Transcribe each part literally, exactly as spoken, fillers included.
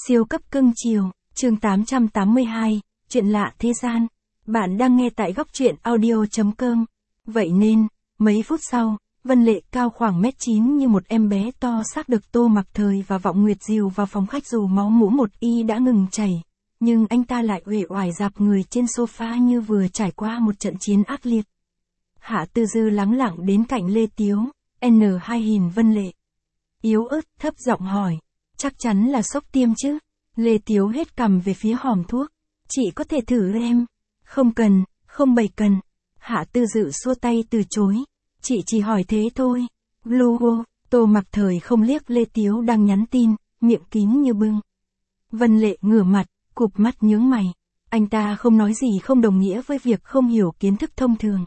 Siêu cấp cưng chiều, chương tám trăm tám mươi hai, chuyện lạ thế gian. Bạn đang nghe tại góc truyện audio.com. Vậy nên, mấy phút sau, Vân Lệ cao khoảng mét chín như một em bé to xác được Tô Mặc Thời và Vọng Nguyệt dìu vào phòng khách dù máu mũ một y đã ngừng chảy. Nhưng anh ta lại uể oải dạp người trên sofa như vừa trải qua một trận chiến ác liệt. Hạ Tư Dư lắng lặng đến cạnh Lê Tiếu, N hai hình Vân Lệ. Yếu ớt thấp giọng hỏi, chắc chắn là sốc tiêm chứ? Lê Tiếu hết cằm về phía hòm thuốc. Chị có thể thử em. Không cần, không bày cần. Hạ Tư Dự xua tay từ chối. Chị chỉ hỏi thế thôi. Logo, Tô Mặc Thời không liếc Lê Tiếu đang nhắn tin, miệng kín như bưng. Vân Lệ ngửa mặt, cụp mắt nhướng mày. Anh ta không nói gì không đồng nghĩa với việc không hiểu kiến thức thông thường.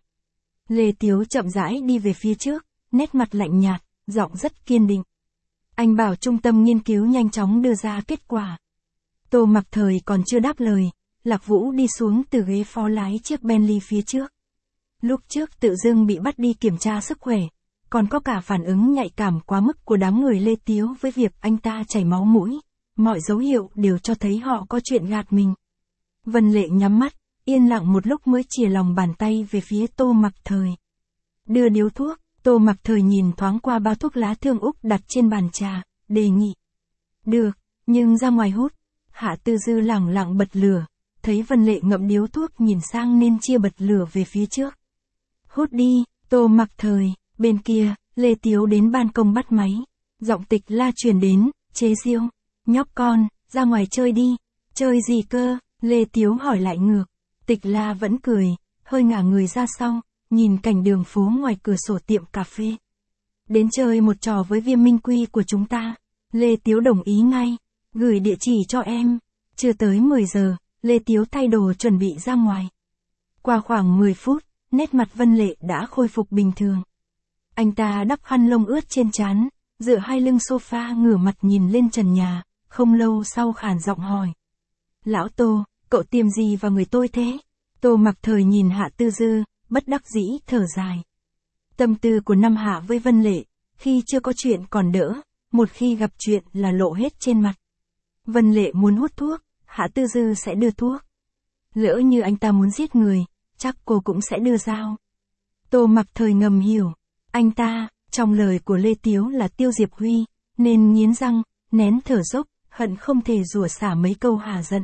Lê Tiếu chậm rãi đi về phía trước, nét mặt lạnh nhạt, giọng rất kiên định. Anh bảo trung tâm nghiên cứu nhanh chóng đưa ra kết quả. Tô Mặc Thời còn chưa đáp lời, Lạc Vũ đi xuống từ ghế phó lái chiếc Bentley phía trước. Lúc trước tự dưng bị bắt đi kiểm tra sức khỏe, còn có cả phản ứng nhạy cảm quá mức của đám người Lê Tiếu với việc anh ta chảy máu mũi. Mọi dấu hiệu đều cho thấy họ có chuyện gạt mình. Vân Lệ nhắm mắt, yên lặng một lúc mới chìa lòng bàn tay về phía Tô Mặc Thời. Đưa điếu thuốc, Tô Mặc Thời nhìn thoáng qua bao thuốc lá Thương Úc đặt trên bàn trà, đề nghị. Được, nhưng ra ngoài hút. Hạ Tư Dư lẳng lặng bật lửa, thấy Vân Lệ ngậm điếu thuốc nhìn sang nên chia bật lửa về phía trước. Hút đi, Tô Mặc Thời. Bên kia, Lê Tiếu đến ban công bắt máy. Giọng Tịch La truyền đến, chế giễu. Nhóc con, ra ngoài chơi đi. Chơi gì cơ? Lê Tiếu hỏi lại ngược. Tịch La vẫn cười, hơi ngả người ra sau, nhìn cảnh đường phố ngoài cửa sổ tiệm cà phê. Đến chơi một trò với Viêm Minh Quy của chúng ta. Lê Tiếu đồng ý ngay. Gửi địa chỉ cho em. Chưa tới mười giờ, Lê Tiếu thay đồ chuẩn bị ra ngoài. Qua khoảng mười phút, nét mặt Vân Lệ đã khôi phục bình thường. Anh ta đắp khăn lông ướt trên trán, dựa hai lưng sofa ngửa mặt nhìn lên trần nhà, không lâu sau khàn giọng hỏi. Lão Tô, cậu tiêm gì vào người tôi thế? Tô Mặc Thời nhìn Hạ Tư Dư, bất đắc dĩ thở dài. Tâm tư của Năm Hạ với Vân Lệ, khi chưa có chuyện còn đỡ, một khi gặp chuyện là lộ hết trên mặt. Vân Lệ muốn hút thuốc, Hạ Tư Dư sẽ đưa thuốc. Lỡ như anh ta muốn giết người, chắc cô cũng sẽ đưa dao. Tô Mặc Thời ngầm hiểu, anh ta, trong lời của Lê Tiếu là Tiêu Diệp Huy, nên nghiến răng, nén thở dốc, hận không thể rủa xả mấy câu hà giận.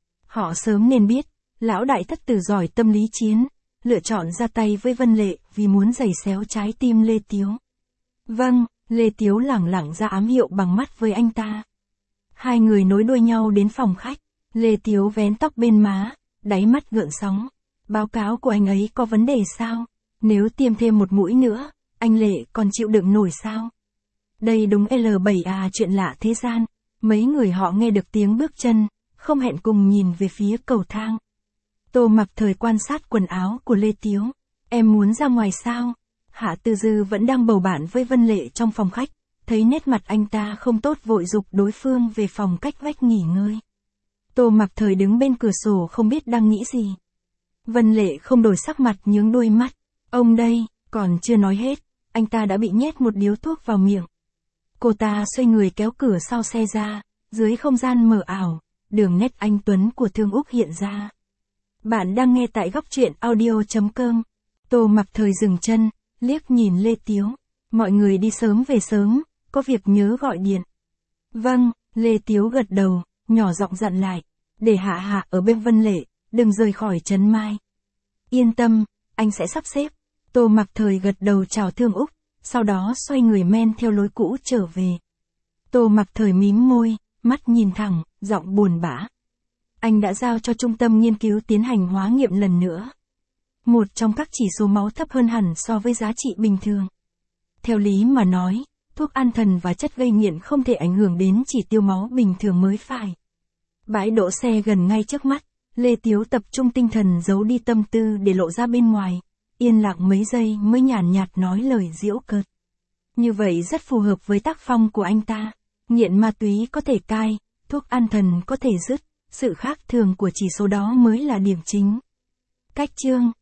Họ sớm nên biết, lão đại thất tử giỏi tâm lý chiến, lựa chọn ra tay với Vân Lệ vì muốn giày xéo trái tim Lê Tiếu. Vâng, Lê Tiếu lẳng lặng ra ám hiệu bằng mắt với anh ta. Hai người nối đuôi nhau đến phòng khách, Lê Tiếu vén tóc bên má, đáy mắt gợn sóng. Báo cáo của anh ấy có vấn đề sao? Nếu tiêm thêm một mũi nữa, anh Lệ còn chịu đựng nổi sao? Đây đúng L bảy à, chuyện lạ thế gian. Mấy người họ nghe được tiếng bước chân, không hẹn cùng nhìn về phía cầu thang. Tô Mặc Thời quan sát quần áo của Lê Tiếu. Em muốn ra ngoài sao? Hạ Tư Dư vẫn đang bầu bạn với Vân Lệ trong phòng khách, thấy nét mặt anh ta không tốt vội giục đối phương về phòng cách vách nghỉ ngơi. Tô Mặc Thời đứng bên cửa sổ không biết đang nghĩ gì. Vân Lệ không đổi sắc mặt nhướng đôi mắt. Ông đây, còn chưa nói hết, anh ta đã bị nhét một điếu thuốc vào miệng. Cô ta xoay người kéo cửa sau xe ra, dưới không gian mờ ảo, đường nét anh tuấn của Thương Úc hiện ra. Bạn đang nghe tại góc truyện audio.com. Tô Mặc Thời dừng chân, liếc nhìn Lê Tiếu. Mọi người đi sớm về sớm, có việc nhớ gọi điện. Vâng, Lê Tiếu gật đầu, nhỏ giọng dặn lại. Để Hạ Hạ ở bên Vân Lệ, đừng rời khỏi Trấn Mai. Yên tâm, anh sẽ sắp xếp. Tô Mặc Thời gật đầu chào Thương Úc, sau đó xoay người men theo lối cũ trở về. Tô Mặc Thời mím môi, mắt nhìn thẳng, giọng buồn bã. Anh đã giao cho trung tâm nghiên cứu tiến hành hóa nghiệm lần nữa. Một trong các chỉ số máu thấp hơn hẳn so với giá trị bình thường. Theo lý mà nói, thuốc an thần và chất gây nghiện không thể ảnh hưởng đến chỉ tiêu máu bình thường mới phải. Bãi đỗ xe gần ngay trước mắt, Lê Tiếu tập trung tinh thần giấu đi tâm tư để lộ ra bên ngoài, yên lặng mấy giây mới nhàn nhạt nói lời giễu cợt. Như vậy rất phù hợp với tác phong của anh ta, nghiện ma túy có thể cai, thuốc an thần có thể dứt, sự khác thường của chỉ số đó mới là điểm chính. Cách chương